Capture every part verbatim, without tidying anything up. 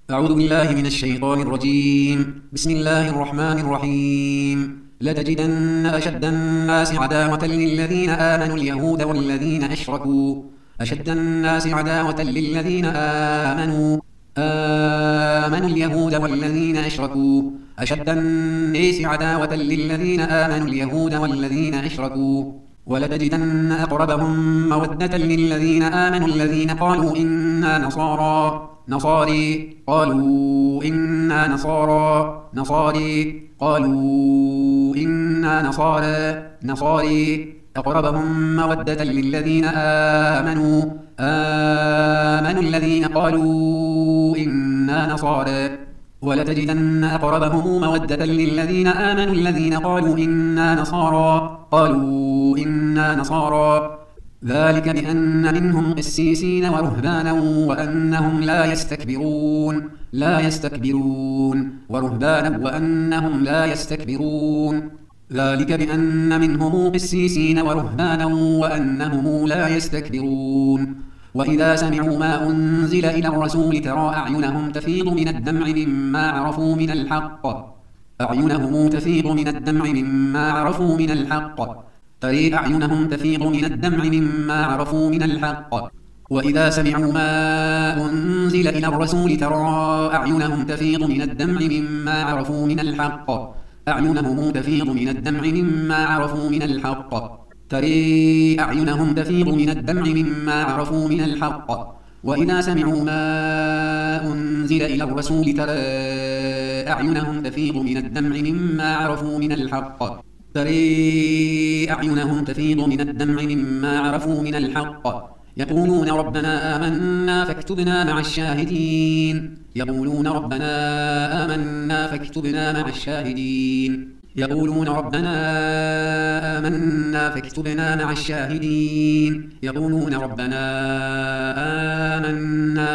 أعوذ بالله من الشيطان الرجيم. بسم الله الرحمن الرحيم. لتجدن أشد الناس عداوة للذين آمنوا اليهود والذين أشركوا أشد الناس عداوة للذين آمنوا آمنوا اليهود والذين أشركوا أشد الناس عداوة للذين آمنوا اليهود والذين أشركوا ولتجدن أقربهم مودة للذين آمنوا الذين قالوا إنا نصارى نصاري قالوا إنا نصارى نصاري قالوا إنا نصارى نصاري أقربهم مودة للذين آمنوا آمنوا الذين قالوا إنا نصارى ولتجدن أقربهم مودة للذين آمنوا الذين قالوا إنا نصارى قالوا إنا نصارى ذلك بأن منهم قسيسين ورهبانا وأنهم لا يستكبرون لا يستكبرون ورهبانا وأنهم لا يستكبرون ذلك بأن منهم قسيسين ورهبانا وأنهم لا يستكبرون وإذا سمعوا ما أنزل إلى الرسول ترى أعينهم تفيض من الدمع مما عرفوا من الحق أعينهم تفيض من الدمع مما عرفوا من الحق ترى أعينهم تفيض من الدمع مما عرفوا من الحق وإذا سمعوا ما أنزل إلى الرسول ترى أعينهم تفيض من الدمع مما عرفوا من الحق أعينهم تفيض من الدمع مما عرفوا من الحق ترى أعينهم تفيض من الدمع مما عرفوا من الحق وإذا سمعوا ما أنزل إلى الرسول ترى أعينهم تفيض من الدمع مما عرفوا من الحق ترى أعينهم تفيض من الدمع مما عرفوا من الحق يقولون ربنا آمنا فاكتبنا مع الشاهدين يقولون ربنا آمنا فاكتبنا مع الشاهدين يقولون ربنا آمنا فاكتبنا مع الشاهدين يقولون ربنا آمنا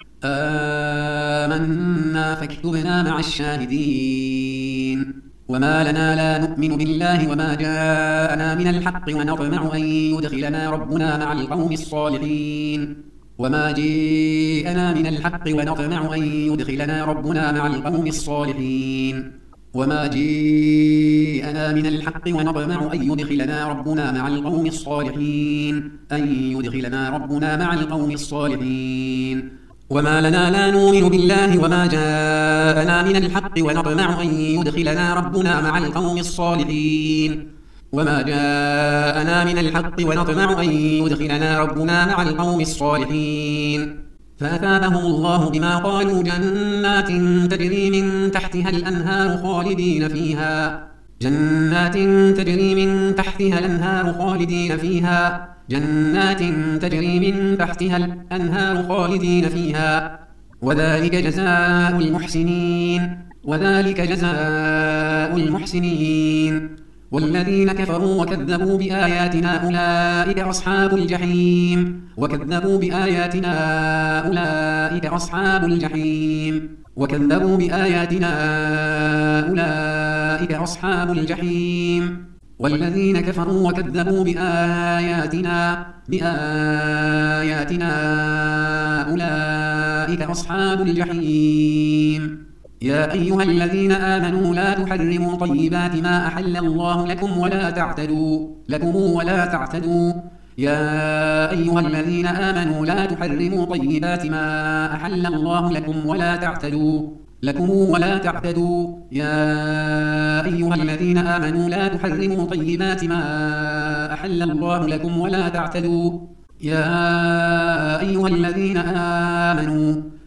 آمنا فاكتبنا مع الشاهدين وما لنا لا نؤمن بالله وما جاءنا من الحق ونطمع أن يدخلنا ربنا مع القوم الصالحين وما جاءنا من الحق ونطمع أن يدخلنا ربنا مع القوم الصالحين وما جاءنا من الحق ونطمع أن يدخلنا ربنا مع القوم الصالحين أن يدخلنا ربنا مع القوم الصالحين وما لنا لا نؤمن بالله وما جاءنا من الحق ونطمع أن يدخلنا ربنا مع القوم الصالحين وما جاءنا من الحق ونطمع أن يدخلنا ربنا مع القوم الصالحين فأثابهم الله بما قالوا جنات تجري من تحتها الأنهار خالدين فيها جنات تجري من تحتها الأنهار خالدين فيها جنات تجري من تحتها الأنهار خالدين فيها وذلك جزاء المحسنين وذلك جزاء المحسنين والذين كفروا وكذبوا بآياتنا أولئك أصحاب الجحيم وكذبوا بآياتنا أولئك أصحاب الجحيم وكذبوا بآياتنا أولئك أصحاب الجحيم والذين كفروا وكذبوا بآياتنا بآياتنا أولئك أصحاب الجحيم يا أيها الذين آمنوا لا تحرموا طيبات ما أحل الله لكم ولا تعتدوا لكم ولا تعتدوا يا أيها الذين آمنوا لا تحرموا طيبات ما أحل الله لكم ولا تعتدوا لكم ولا تعتدوا يا أيها الذين آمنوا لا تحرموا طيبات ما أحل الله لكم ولا تعتدوا يا أيها الذين آمنوا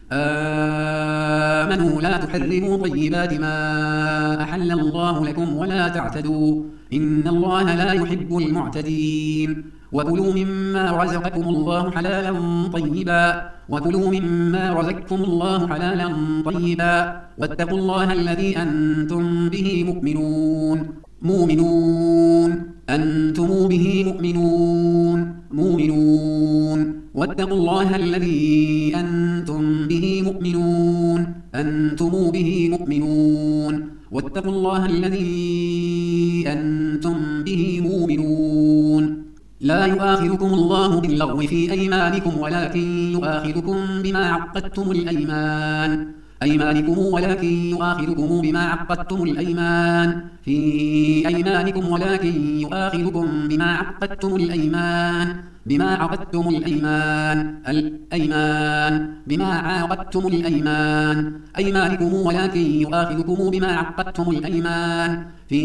آمنوا لا تحرموا طيبات ما أحل الله لكم ولا تعتدوا إن الله لا يحب المعتدين وكلوا مما رزقكم الله حلالا طيبا وكلوا مما رزقكم الله حلالا طيبا واتقوا الله الذي أنتم به مؤمنون مؤمنون أنتم به مؤمنون مؤمنون واتقوا الله الذي أنتم به مؤمنون أنتم به مؤمنون واتقوا الله الذي أنتم به مؤمنون لا يؤاخذكم الله باللغو في أيمانكم ولكن يؤاخذكم بما عقدتم الأيمان أيمانكم ولكن يؤاخذكم بما عقدتم الأيمان في أيمانكم ولكن يؤاخذكم بما عقدتم الأيمان بما عقدتم الأيمان الأيمان بما عقدتم الأيمان أيمانكم ولكن يؤاخذكم بما عقدتم الأيمان في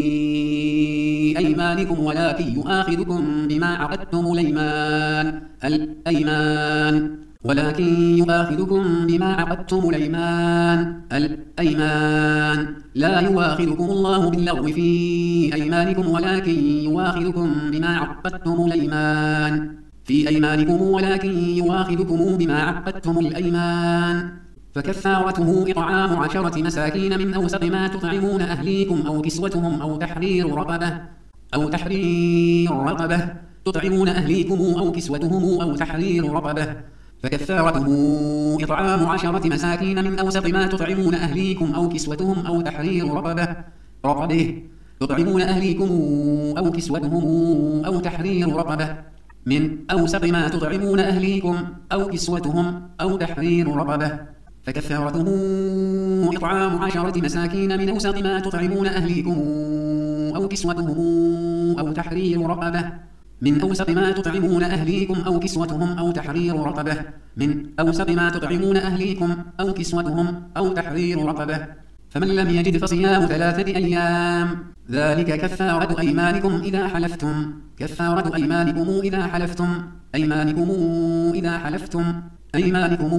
أيمانكم ولكن يؤاخذكم بما عقدتم الأيمان الأيمان ولكن يؤاخذكم بما عقدتم الأيمان الأيمان لا يؤاخذكم الله باللغو في أيمانكم ولكن يؤاخذكم بما عقدتم الأيمان في أيمانكم ولكن يؤاخذكم بما عقدتم الأيمان فكفارته إطعام عشرة مساكين من أوسط ما تطعمون أهليكم أو كسوتهم أو تحرير رقبة أو تحرير رقبة تطعمون أهليكم أو كسوتهم أو تحرير رقبة فكفارته إطعام عشرة مساكين من أوسط ما تطعمون أهليكم أو كسوتهم أو تحرير رقبة رقبه تطعمون أهليكم أو كسوتهم أو تحرير رقبة من أوسط ما تطعمون أهليكم أو كسوتهم أو تحرير رقبة فكفارته إطعام عشرة مساكين من أوسط ما تطعمون أهليكم أو كسوتهم أو تحرير رقبة من أوسط ما تطعمون أهليكم أو كسوتهم أو تحرير رقبة من أوسط ما تطعمون أهليكم أو كسوتهم أو تحرير رقبة فمن لم يجد فصيام ثلاثة أيام ذلك كفارة أيمانكم إذا حلفتم كفارة أيمانكم إذا حلفتم أيمانكم إذا حلفتم أيمانكم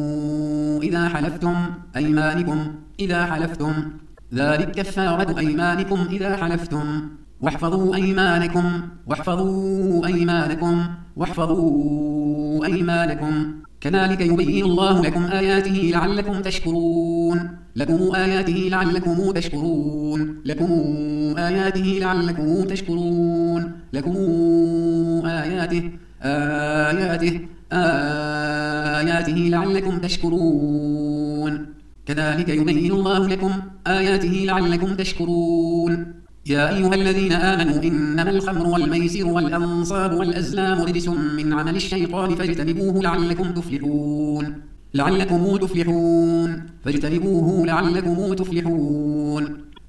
إذا حلفتم أيمانكم إذا حلفتم ذلك كفارة أيمانكم إذا حلفتم واحفظوا أيمانكم واحفظوا أيمانكم واحفظوا أيمانكم كذلك يبين الله لكم آياته لعلكم تشكرون لكم آياته لعلكم تشكرون لكم آياته لعلكم تشكرون لكم آياته آياته آياته لعلكم تشكرون كذلك يبين الله لكم آياته لعلكم تشكرون يا أيها الذين آمنوا إنما الخمر والميسر والأنصاب والأزلام رجس من عمل الشيطان فاجتنبوه لعلكم تفلحون لعلكم تفلحون فاجتنبوه لعلكم تفلحون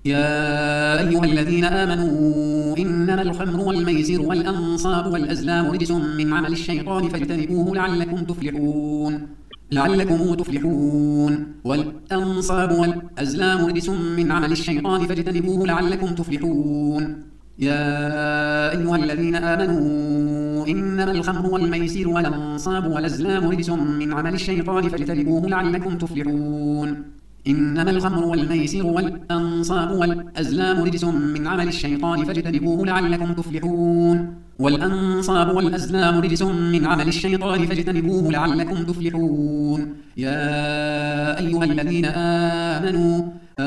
يا أيها الذين آمنوا إنما الخمر والميسر والأنصاب والأزلام رجس من عمل الشيطان فاجتنبوه لعلكم تفلحون لعلكم تفلحون والأنصاب والأزلام رجس من عمل الشيطان فاجتنبوه لعلكم تفلحون يا أيها الذين آمنوا إنما الخمر والميسر والأنصاب والأزلام رجس من عمل الشيطان فاجتنبوه لعلكم تفلحون إنما الخمر والميسر والأنصاب والأزلام رجس من عمل الشيطان فاجتنبوه لعلكم تفلحون والأنصاب والأزلام رجس من عمل الشيطان فاجتنبوه لعلكم تفلحون يا أيها الذين آمنوا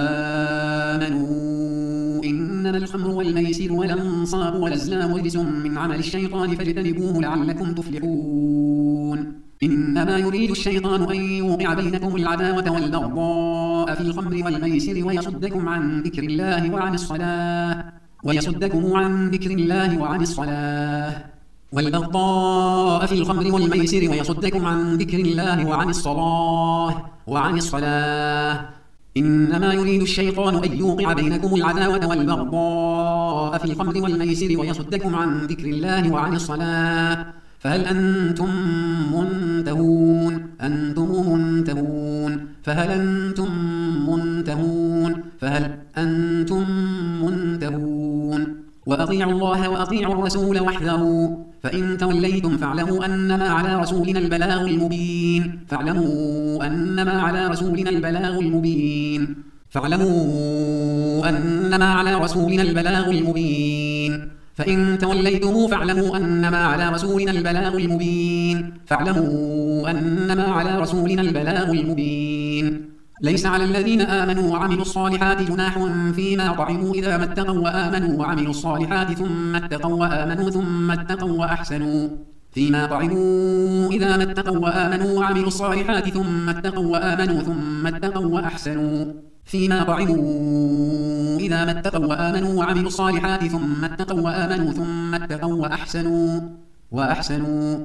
آمنوا إنما الخمر والميسر والأنصاب والأزلام رجس من عمل الشيطان فاجتنبوه لعلكم تفلحون إنما يريد الشيطان أن يوقع بينكم العداوة والبغضاء في الخمر والميسر ويصدكم عن ذكر الله وعن الصلاة ويصدكم عن ذكر الله وعن الصلاة والبغضاء في الخمر والميسر ويصدكم عن ذكر الله وعن الصلاة وعن الصلاة إنما يريد الشيطان أن يوقع بينكم العداوة والبغضاء في الخمر والميسر ويصدكم عن ذكر الله وعن الصلاة فهل أنتم منتهون أنتم منتهون فهل أنتم منتهون فهل أنتم منتهون وأطيعوا الله وأطيعوا الرسول واحذروا فإن توليتم فاعلموا أنما على رسولنا البلاغ المبين فاعلموا أنما على رسولنا البلاغ المبين فاعلموا أنما على رسولنا البلاغ المبين فإن توليتم فاعلموا أنما على رسولنا البلاغ المبين فاعلموا أنما على رسولنا البلاغ المبين ليس على الذين آمنوا وعملوا الصالحات جناح فيما طعموا إذا ما اتقوا وآمنوا وعملوا الصالحات ثم اتقوا وآمنوا ثم اتقوا وأحسنوا فيما طعموا إذا ما اتقوا وآمنوا وعملوا الصالحات ثم اتقوا وآمنوا ثم اتقوا وأحسنوا فيما طعموا إذا ما اتقوا وآمنوا وعملوا الصالحات ثم اتقوا وآمنوا ثم اتقوا وأحسنوا وأحسنوا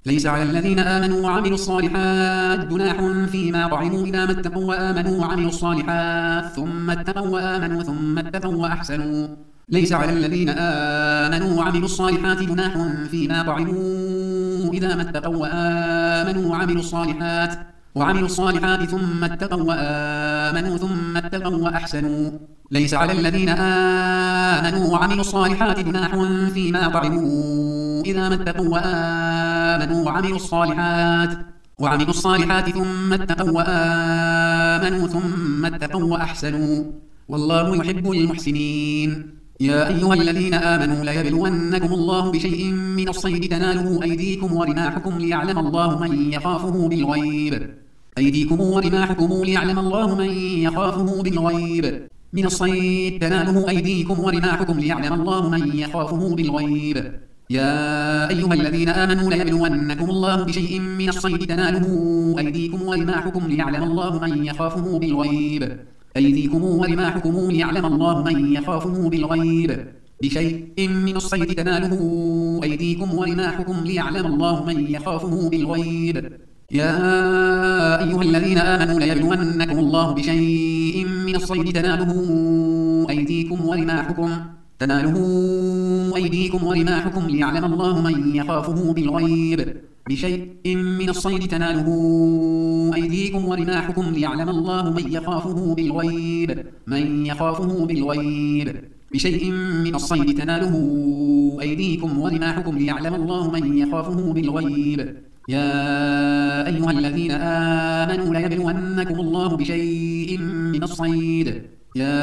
ليس على الذين آمنوا وعملوا الصالحات جناح فيما طعموا إذا ما اتقوا وآمنوا وعملوا الصالحات ثم اتقوا وآمنوا ثم اتقوا وأحسنوا ليس على الذين آمنوا وعملوا الصالحات جناح فيما طعموا إذا ما اتقوا وآمنوا وعملوا الصالحات وعملوا الصالحات ثم اتقوا وآمنوا ثم اتقوا وأحسنوا ليس على الذين آمنوا وعملوا الصالحات جناح فيما طعموا إذا ما اتقوا وآمنوا وعملوا الصالحات وعملوا الصالحات ثم اتقوا وآمنوا ثم اتقوا وأحسنوا والله يحب المحسنين. يا أيها الذين آمنوا ليبلونكم الله بشيء من الصيد تناله أيديكم ورماحكم ليعلم الله من يخافه بالغيب أيديكم ورماحكم ليعلم الله من يخافه بالغيب من الصيد تناله أيديكم ورماحكم ليعلم الله من يخافه بالغيب. يا أيها الذين آمنوا ليبلونكم الله بشيء من الصيد تناله أيديكم ورماحكم ليعلم الله من يخافه بالغيب أيديكم ورماحكم ليعلم الله من يخافه بالغيب بشيء من الصيد تناله أيديكم ورماحكم ليعلم الله من يخافه بالغيب. يا أيها الذين آمنوا ليبلونكم الله بشيء من الصيد تناله أيديكم ورماحكم تناله أيديكم ورماحكم ليعلم الله من يخافه بالغيب بشيء من الصيد تناله أيديكم ورماحكم ليعلم الله من يخافه بالغيب من يخافه بالغيب بشيء من الصيد تناله أيديكم ورماحكم ليعلم الله من يخافه بالغيب. يا أيها الذين آمنوا ليبلونكم الله بشيء من الصيد يا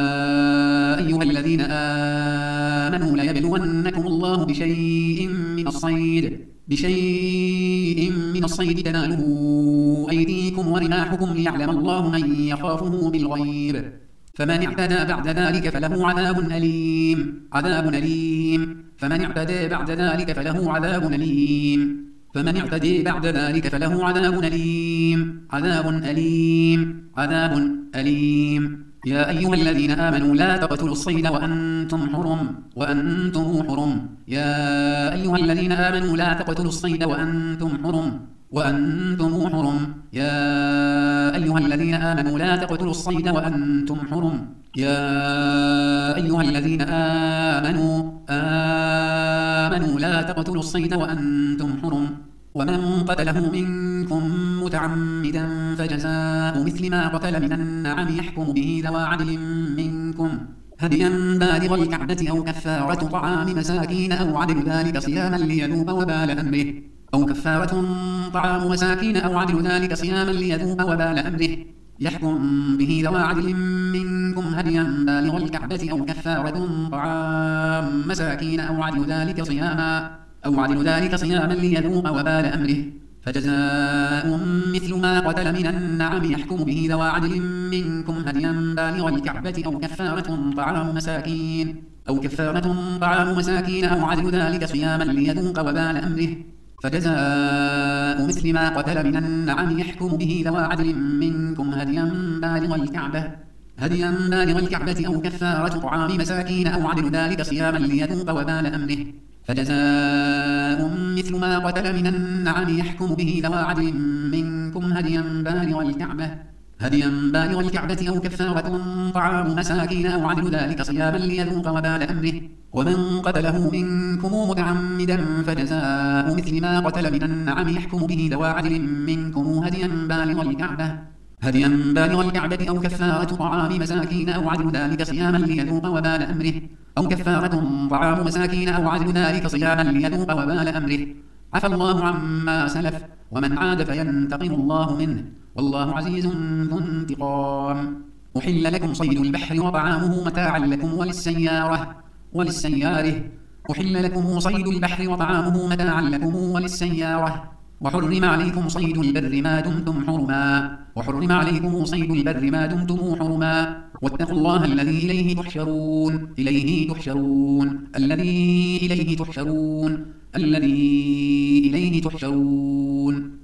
أيها الذين آمنوا ليبلونكم الله بشيء من الصيد بشيء من الصيد تناله أيديكم ورماحكم ليعلم الله من يخافه بالغيب فمن اعتدى بعد ذلك فله عذاب أليم عذاب أليم فمن اعتدى بعد ذلك فله عذاب أليم فمن اعتدى بعد ذلك فله عذاب أليم عذاب أليم عذاب أليم. يا أيها الذين آمنوا لا تقتلوا الصيد وأنتم حرم وأنتم حرم يا أيها الذين آمنوا لا تقتلوا الصيد وأنتم حرم وأنتم حرم يا أيها الذين آمنوا لا تقتلوا الصيد وأنتم حرم يا أيها الذين آمنوا آمنوا لا تقتلوا الصيد وأنتم حرم ومن قتله منكم متعمدا فجزاء مثل ما قتل من النعم يحكم به ذوى عدل منكم هديا بالغ الكعبة أو كفارة طعام مساكين أو عدل ذلك صياما ليذوق وبال أمره أو كفارة طعام مساكين أو عدل ذلك صياما ليذوق وبال أمره يحكم به ذوى عدل منكم هديا بالغ الكعبة أو كفارة طعام مساكين أو عدل ذلك صياما أو عدل ذلك صياما ليذوق وبال أمره فجزاء مثل ما قتل من النعم يحكم به ذوى عدل منكم هديا بالغ الكعبة أو كفارة طعام مساكين أو كفارة طعام مساكين أو عدل ذلك صياما ليذوق وبال أمره فجزاء مثل ما قتل من النعم يحكم به ذوى عدل منكم هديا بالغ الكعبة هديا بالغ الكعبة أو كفارة طعام مساكين أو عدل ذلك صياما ليذوق وبال أمره فجزاء مثل ما قتل من النعم يحكم به ذوى عدل منكم هديا بالغ الكعبة هديا بالغ الكعبة أو كفارة طعام مساكين أو عدل ذلك صياما ليذوق وبال أمره ومن قتله منكم متعمدا فجزاء مثل ما قتل من النعم يحكم به ذوى عدل منكم هديا بالغ الكعبة هديا بالغ الكعبة أو كفارة طعام مساكين أو عدل ذلك صياما ليذوق وبال أمره أو كفارة طعام مساكين أو عدل ذلك صياما ليذوق وبال أمره عفى الله عما سلف ومن عاد فينتقم الله منه والله عزيز ذو انتقام. أحل لكم صيد البحر وطعامه متاعا لكم وللسيارة وللسيارة أحل لكم صيد البحر وطعامه متاعا لكم وللسيارة وحرم عليكم صيد البر ما دمتم حرما وحرم عليكم صيد البر ما دمتم حرما واتقوا الله الذي إليه تحشرون إليه تحشرون الذي إليه تحشرون الذي إليه تحشرون.